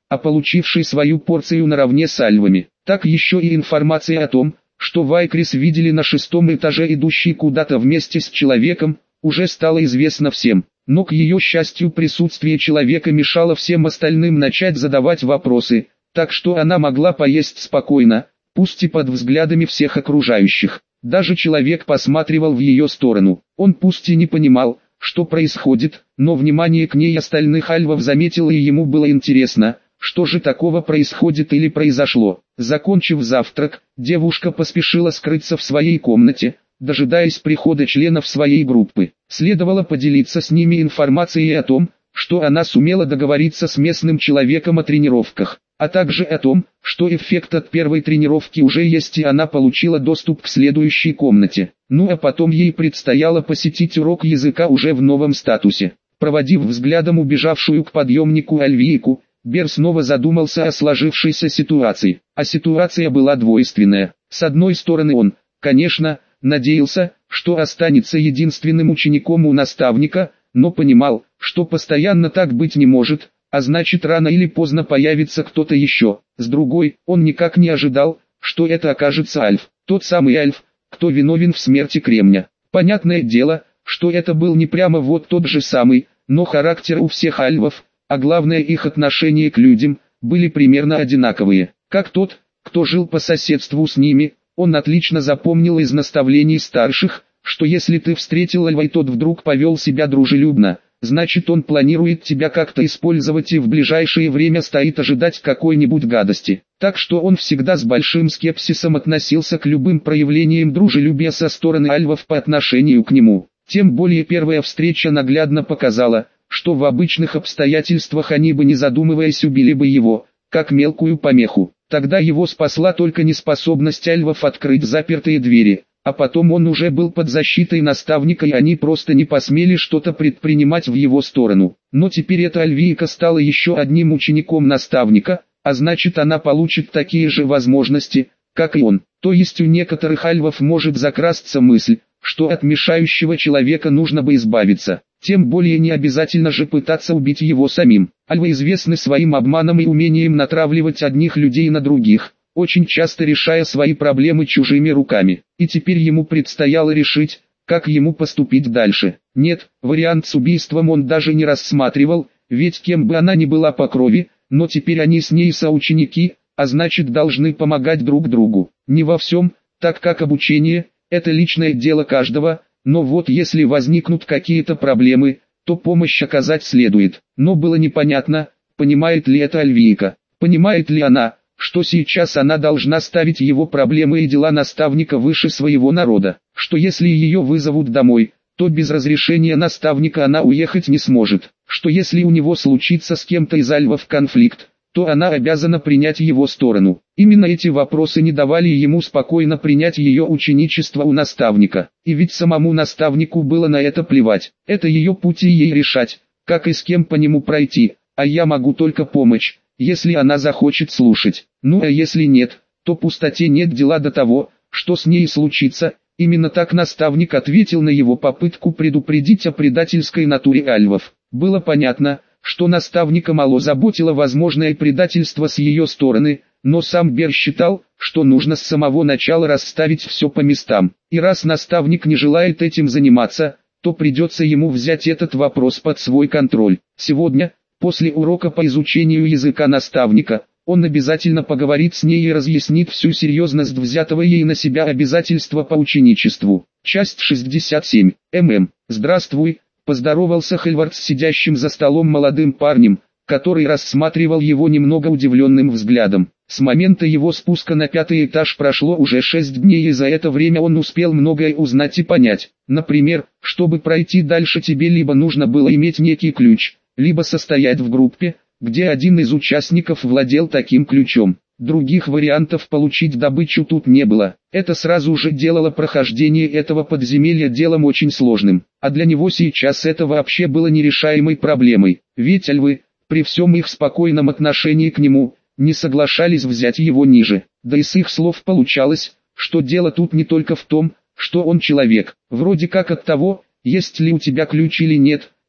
а получивший свою порцию наравне с альвами. Так еще и информация о том, что Вайкрис видели на шестом этаже идущий куда-то вместе с человеком, уже стало известно всем. Но к ее счастью присутствие человека мешало всем остальным начать задавать вопросы, так что она могла поесть спокойно, пусть и под взглядами всех окружающих. Даже человек посматривал в ее сторону. Он пусть и не понимал, что происходит, но внимание к ней остальных альвов заметил, и ему было интересно, что же такого происходит или произошло. Закончив завтрак, девушка поспешила скрыться в своей комнате, дожидаясь прихода членов своей группы. Следовало поделиться с ними информацией о том, что она сумела договориться с местным человеком о тренировках, а также о том, что эффект от первой тренировки уже есть и она получила доступ к следующей комнате. Ну а потом ей предстояло посетить урок языка уже в новом статусе. Проводив взглядом убежавшую к подъемнику Альвийку, Бер снова задумался о сложившейся ситуации. А ситуация была двойственная. С одной стороны он, конечно, надеялся, что останется единственным учеником у наставника, но понимал, что постоянно так быть не может, а значит рано или поздно появится кто-то еще. С другой, он никак не ожидал, что это окажется Альф, тот самый Альф, кто виновен в смерти Кремня. Понятное дело, что это был не прямо вот тот же самый, но характер у всех Альвов, а главное их отношение к людям, были примерно одинаковые. Как тот, кто жил по соседству с ними, он отлично запомнил из наставлений старших, что если ты встретил Альва и тот вдруг повел себя дружелюбно, значит он планирует тебя как-то использовать и в ближайшее время стоит ожидать какой-нибудь гадости. Так что он всегда с большим скепсисом относился к любым проявлениям дружелюбия со стороны альвов по отношению к нему. Тем более первая встреча наглядно показала, что в обычных обстоятельствах они бы не задумываясь убили бы его, как мелкую помеху. Тогда его спасла только неспособность альвов открыть запертые двери. А потом он уже был под защитой наставника и они просто не посмели что-то предпринимать в его сторону. Но теперь эта Альвийка стала еще одним учеником наставника, а значит она получит такие же возможности, как и он. То есть у некоторых альвов может закрасться мысль, что от мешающего человека нужно бы избавиться. Тем более не обязательно же пытаться убить его самим. Альвы известны своим обманом и умением натравливать одних людей на других, очень часто решая свои проблемы чужими руками. И теперь ему предстояло решить, как ему поступить дальше. Нет, вариант с убийством он даже не рассматривал, ведь кем бы она ни была по крови, но теперь они с ней соученики, а значит должны помогать друг другу. Не во всем, так как обучение – это личное дело каждого, но вот если возникнут какие-то проблемы, то помощь оказать следует. Но было непонятно, понимает ли это Альвийка, понимает ли она, что сейчас она должна ставить его проблемы и дела наставника выше своего народа, что если ее вызовут домой, то без разрешения наставника она уехать не сможет, что если у него случится с кем-то из альвов конфликт, то она обязана принять его сторону. Именно эти вопросы не давали ему спокойно принять ее ученичество у наставника, и ведь самому наставнику было на это плевать, это ее путь и ей решать, как и с кем по нему пройти, а я могу только помочь, если она захочет слушать. Ну а если нет, то пустоте нет дела до того, что с ней случится. Именно так наставник ответил на его попытку предупредить о предательской натуре альвов. Было понятно, что наставника мало заботило возможное предательство с ее стороны, но сам Бер считал, что нужно с самого начала расставить все по местам. И раз наставник не желает этим заниматься, то придется ему взять этот вопрос под свой контроль. Сегодня, после урока по изучению языка наставника, он обязательно поговорит с ней и разъяснит всю серьезность взятого ей на себя обязательства по ученичеству. Часть шестьдесят семь. ММ. Здравствуй, поздоровался Хельвард с сидящим за столом молодым парнем, который рассматривал его немного удивленным взглядом. С момента его спуска на пятый этаж прошло уже шесть дней, и за это время он успел многое узнать и понять. Например, чтобы пройти дальше тебе либо нужно было иметь некий ключ, либо состоять в группе, где один из участников владел таким ключом. Других вариантов получить добычу тут не было. Это сразу же делало прохождение этого подземелья делом очень сложным. А для него сейчас это вообще было нерешаемой проблемой. Ведь альвы, при всем их спокойном отношении к нему, не соглашались взять его ниже. Да и с их слов получалось, что дело тут не только в том, что он человек. Вроде как от того, есть ли у тебя ключ или нет,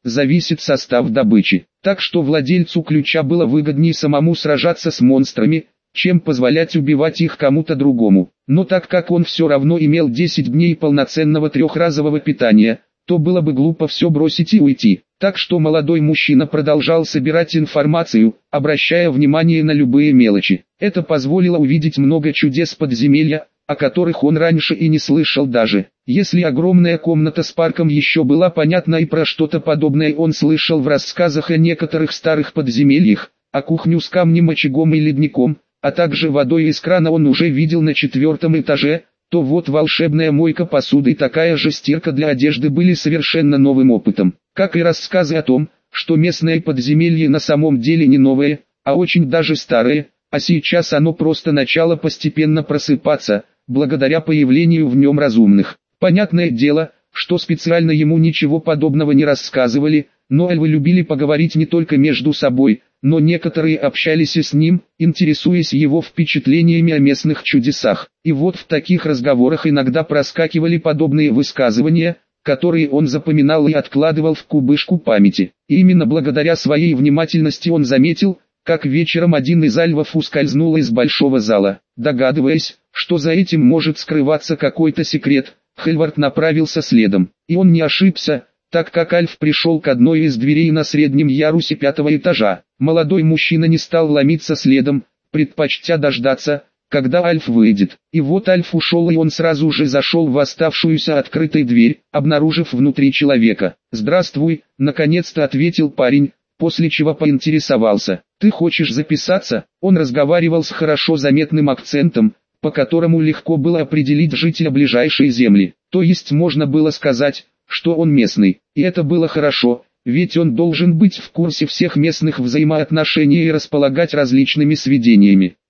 зависит состав добычи. Так что владельцу ключа было выгоднее самому сражаться с монстрами, чем позволять убивать их кому-то другому. Но так как он все равно имел десять дней полноценного трехразового питания, то было бы глупо все бросить и уйти. Так что молодой мужчина продолжал собирать информацию, обращая внимание на любые мелочи. Это позволило увидеть много чудес подземелья, о которых он раньше и не слышал даже. Если огромная комната с парком еще была понятна и про что-то подобное он слышал в рассказах о некоторых старых подземельях, а кухню с камнем, очагом и ледником, а также водой из крана он уже видел на четвертом этаже, то вот волшебная мойка посуды и такая же стирка для одежды были совершенно новым опытом. Как и рассказы о том, что местное подземелье на самом деле не новое, а очень даже старое, а сейчас оно просто начало постепенно просыпаться, благодаря появлению в нем разумных. Понятное дело, что специально ему ничего подобного не рассказывали, но эльфы любили поговорить не только между собой, но некоторые общались и с ним, интересуясь его впечатлениями о местных чудесах. И вот в таких разговорах иногда проскакивали подобные высказывания, которые он запоминал и откладывал в кубышку памяти. И именно благодаря своей внимательности он заметил, как вечером один из альвов ускользнул из большого зала. Догадываясь, что за этим может скрываться какой-то секрет, Хельвард направился следом. И он не ошибся, так как альф пришел к одной из дверей на среднем ярусе пятого этажа. Молодой мужчина не стал ломиться следом, предпочтя дождаться, когда альф выйдет. И вот альф ушел, и он сразу же зашел в оставшуюся открытой дверь, обнаружив внутри человека. «Здравствуй», — наконец-то ответил парень, после чего поинтересовался: «Ты хочешь записаться?» Он разговаривал с хорошо заметным акцентом, по которому легко было определить жителя ближайшей земли. То есть можно было сказать, что он местный. И это было хорошо, ведь он должен быть в курсе всех местных взаимоотношений и располагать различными сведениями.